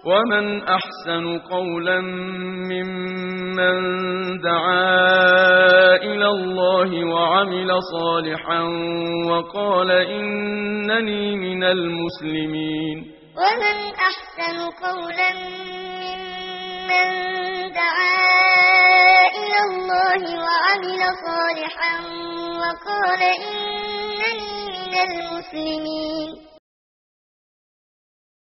ومن أحسن قولا ممن دعا إلى الله وعمل صالحا وقال إنني من المسلمين. ومن أحسن قولا ممن دعا إلى الله وعمل صالحا وقال إنني من المسلمين.